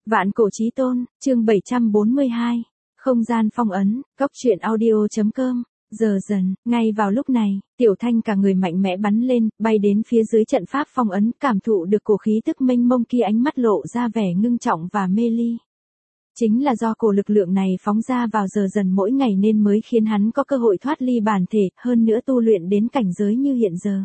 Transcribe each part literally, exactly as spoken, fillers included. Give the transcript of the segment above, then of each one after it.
Vạn cổ chí tôn, chương bảy trăm bốn mươi hai. Không gian phong ấn, cốc truyện audio.com. Giờ dần, ngay vào lúc này, Tiểu Thanh cả người mạnh mẽ bắn lên, bay đến phía dưới trận pháp phong ấn, cảm thụ được cổ khí tức mênh mông kia, ánh mắt lộ ra vẻ ngưng trọng và mê ly. Chính là do cổ lực lượng này phóng ra vào giờ dần mỗi ngày nên mới khiến hắn có cơ hội thoát ly bản thể, hơn nữa tu luyện đến cảnh giới như hiện giờ.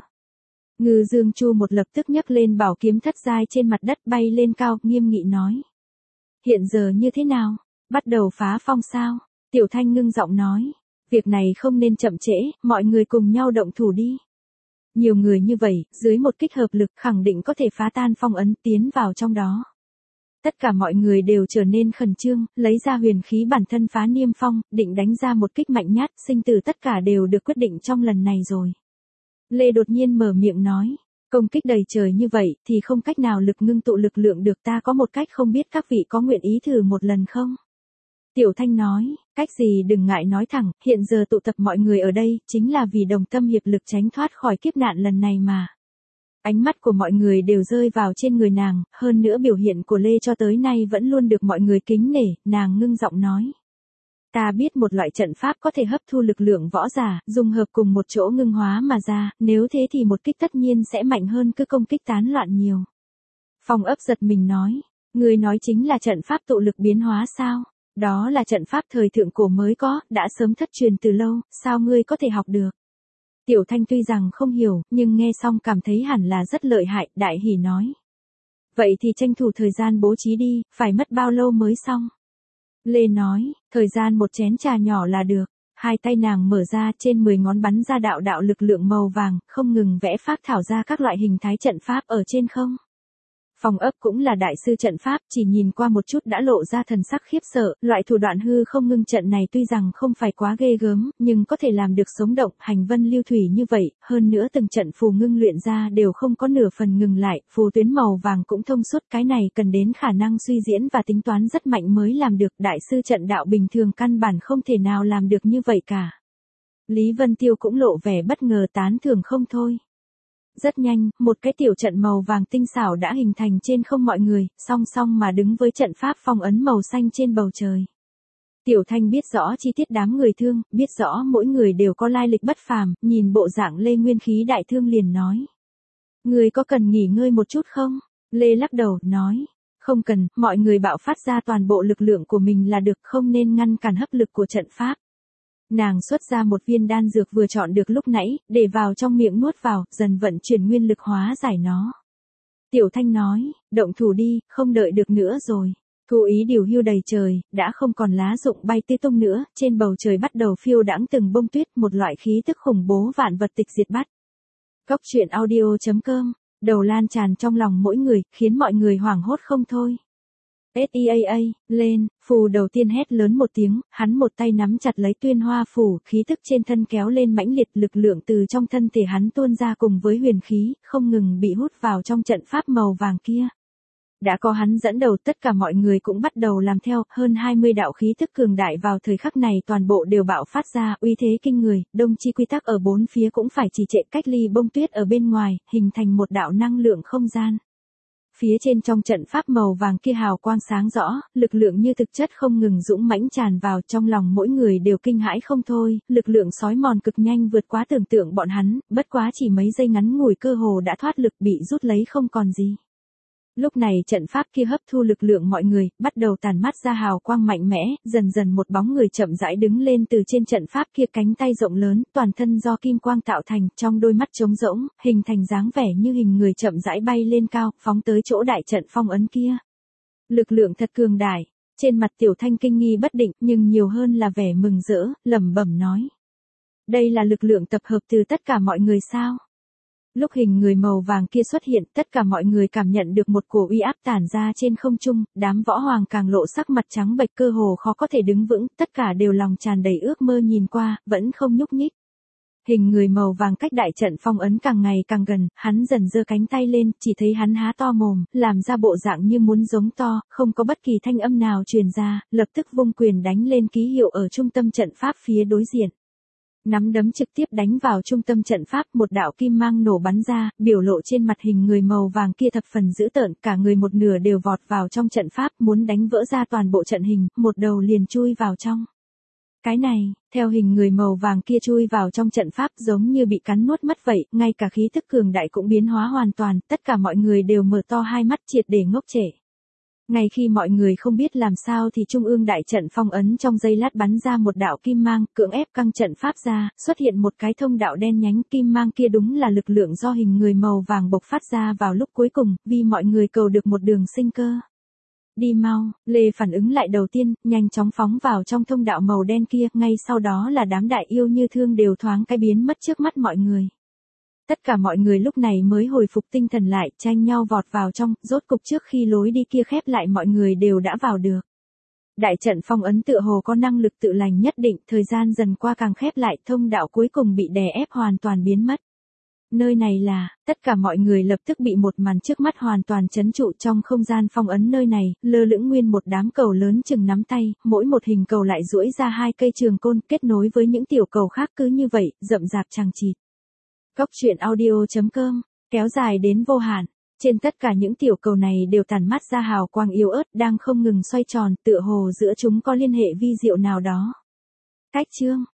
Ngư Dương Chu một lập tức nhấc lên bảo kiếm thất giai trên mặt đất, bay lên cao, nghiêm nghị nói. Hiện giờ như thế nào? Bắt đầu phá phong sao? Tiểu Thanh ngưng giọng nói. Việc này không nên chậm trễ, mọi người cùng nhau động thủ đi. Nhiều người như vậy, dưới một kích hợp lực khẳng định có thể phá tan phong ấn, tiến vào trong đó. Tất cả mọi người đều trở nên khẩn trương, lấy ra huyền khí bản thân phá niêm phong, định đánh ra một kích mạnh nhất, sinh tử tất cả đều được quyết định trong lần này rồi. Lê đột nhiên mở miệng nói, công kích đầy trời như vậy thì không cách nào lực ngưng tụ lực lượng được, ta có một cách, không biết các vị có nguyện ý thử một lần không? Tiểu Thanh nói, cách gì đừng ngại nói thẳng, hiện giờ tụ tập mọi người ở đây, chính là vì đồng tâm hiệp lực tránh thoát khỏi kiếp nạn lần này mà. Ánh mắt của mọi người đều rơi vào trên người nàng, hơn nữa biểu hiện của Lê cho tới nay vẫn luôn được mọi người kính nể, nàng ngưng giọng nói. Ta biết một loại trận pháp có thể hấp thu lực lượng võ giả, dung hợp cùng một chỗ ngưng hóa mà ra, nếu thế thì một kích tất nhiên sẽ mạnh hơn cứ công kích tán loạn nhiều. Phong ấp giật mình nói, người nói chính là trận pháp tụ lực biến hóa sao? Đó là trận pháp thời thượng cổ mới có, đã sớm thất truyền từ lâu, sao ngươi có thể học được? Tiểu Thanh tuy rằng không hiểu, nhưng nghe xong cảm thấy hẳn là rất lợi hại, đại hỉ nói. Vậy thì tranh thủ thời gian bố trí đi, phải mất bao lâu mới xong? Lê nói, thời gian một chén trà nhỏ là được. Hai tay nàng mở ra, trên mười ngón bắn ra đạo đạo lực lượng màu vàng, không ngừng vẽ phác thảo ra các loại hình thái trận pháp ở trên không. Phong ấp cũng là đại sư trận pháp, chỉ nhìn qua một chút đã lộ ra thần sắc khiếp sợ, loại thủ đoạn hư không ngưng trận này tuy rằng không phải quá ghê gớm, nhưng có thể làm được sống động, hành vân lưu thủy như vậy, hơn nữa từng trận phù ngưng luyện ra đều không có nửa phần ngừng lại, phù tuyến màu vàng cũng thông suốt, cái này cần đến khả năng suy diễn và tính toán rất mạnh mới làm được, đại sư trận đạo bình thường căn bản không thể nào làm được như vậy cả. Lý Vân Tiêu cũng lộ vẻ bất ngờ, tán thưởng không thôi. Rất nhanh, một cái tiểu trận màu vàng tinh xảo đã hình thành trên không, mọi người, song song mà đứng với trận pháp phong ấn màu xanh trên bầu trời. Tiểu Thanh biết rõ chi tiết đám người thương, biết rõ mỗi người đều có lai lịch bất phàm, nhìn bộ dạng Lê nguyên khí đại thương liền nói. Người có cần nghỉ ngơi một chút không? Lê lắc đầu, nói. Không cần, mọi người bạo phát ra toàn bộ lực lượng của mình là được, không nên ngăn cản hấp lực của trận pháp. Nàng xuất ra một viên đan dược vừa chọn được lúc nãy, để vào trong miệng nuốt vào, dần vận chuyển nguyên lực hóa giải nó. Tiểu Thanh nói, động thủ đi, không đợi được nữa rồi. Thu ý điều hưu đầy trời, đã không còn lá rụng bay tê tung nữa, trên bầu trời bắt đầu phiêu đãng từng bông tuyết, một loại khí tức khủng bố vạn vật tịch diệt bắt. Cốc truyện audio.com, đầu lan tràn trong lòng mỗi người, khiến mọi người hoảng hốt không thôi. Seaa, lên, phù đầu tiên hét lớn một tiếng, hắn một tay nắm chặt lấy tuyên hoa phù, khí tức trên thân kéo lên mãnh liệt, lực lượng từ trong thân thể hắn tuôn ra cùng với huyền khí, không ngừng bị hút vào trong trận pháp màu vàng kia. Đã có hắn dẫn đầu, tất cả mọi người cũng bắt đầu làm theo, hơn hai mươi đạo khí tức cường đại vào thời khắc này toàn bộ đều bạo phát ra, uy thế kinh người, đông chi quy tắc ở bốn phía cũng phải trì trệ, cách ly bông tuyết ở bên ngoài, hình thành một đạo năng lượng không gian. Phía trên trong trận pháp màu vàng kia hào quang sáng rõ, lực lượng như thực chất không ngừng dũng mãnh tràn vào, trong lòng mỗi người đều kinh hãi không thôi, lực lượng xói mòn cực nhanh vượt quá tưởng tượng bọn hắn, bất quá chỉ mấy giây ngắn ngủi cơ hồ đã thoát lực, bị rút lấy không còn gì. Lúc này trận pháp kia hấp thu lực lượng mọi người, bắt đầu tàn mát ra hào quang mạnh mẽ, dần dần một bóng người chậm rãi đứng lên từ trên trận pháp kia, cánh tay rộng lớn, toàn thân do kim quang tạo thành, trong đôi mắt trống rỗng, hình thành dáng vẻ như hình người chậm rãi bay lên cao, phóng tới chỗ đại trận phong ấn kia. Lực lượng thật cường đại, trên mặt Tiểu Thanh kinh nghi bất định, nhưng nhiều hơn là vẻ mừng rỡ, lẩm bẩm nói. Đây là lực lượng tập hợp từ tất cả mọi người sao? Lúc hình người màu vàng kia xuất hiện, tất cả mọi người cảm nhận được một cổ uy áp tản ra trên không trung, đám võ hoàng càng lộ sắc mặt trắng bệch, cơ hồ khó có thể đứng vững, tất cả đều lòng tràn đầy ước mơ nhìn qua, vẫn không nhúc nhích. Hình người màu vàng cách đại trận phong ấn càng ngày càng gần, hắn dần giơ cánh tay lên, chỉ thấy hắn há to mồm, làm ra bộ dạng như muốn giống to, không có bất kỳ thanh âm nào truyền ra, lập tức vung quyền đánh lên ký hiệu ở trung tâm trận pháp phía đối diện. Nắm đấm trực tiếp đánh vào trung tâm trận pháp, một đạo kim mang nổ bắn ra, biểu lộ trên mặt hình người màu vàng kia thập phần dữ tợn, cả người một nửa đều vọt vào trong trận pháp, muốn đánh vỡ ra toàn bộ trận hình, một đầu liền chui vào trong. Cái này, theo hình người màu vàng kia chui vào trong trận pháp giống như bị cắn nuốt mất vậy, ngay cả khí tức cường đại cũng biến hóa hoàn toàn, tất cả mọi người đều mở to hai mắt triệt để ngốc trệ. Ngay khi mọi người không biết làm sao thì trung ương đại trận phong ấn trong giây lát bắn ra một đạo kim mang, cưỡng ép căng trận pháp ra, xuất hiện một cái thông đạo đen nhánh, kim mang kia đúng là lực lượng do hình người màu vàng bộc phát ra vào lúc cuối cùng, vì mọi người cầu được một đường sinh cơ. Đi mau, Lê phản ứng lại đầu tiên, nhanh chóng phóng vào trong thông đạo màu đen kia, ngay sau đó là đám đại yêu như thương đều thoáng cái biến mất trước mắt mọi người. Tất cả mọi người lúc này mới hồi phục tinh thần lại, tranh nhau vọt vào trong, rốt cục trước khi lối đi kia khép lại mọi người đều đã vào được. Đại trận phong ấn tựa hồ có năng lực tự lành nhất định, thời gian dần qua càng khép lại, thông đạo cuối cùng bị đè ép hoàn toàn biến mất. Nơi này là, tất cả mọi người lập tức bị một màn trước mắt hoàn toàn trấn trụ. Trong không gian phong ấn nơi này, lơ lửng nguyên một đám cầu lớn chừng nắm tay, mỗi một hình cầu lại duỗi ra hai cây trường côn kết nối với những tiểu cầu khác, cứ như vậy, rậm rạp chằng chịt. Góc truyện audio chấm com, kéo dài đến vô hạn. Trên tất cả những tiểu cầu này đều tản mát ra hào quang yếu ớt, đang không ngừng xoay tròn, tựa hồ giữa chúng có liên hệ vi diệu nào đó. Cách chương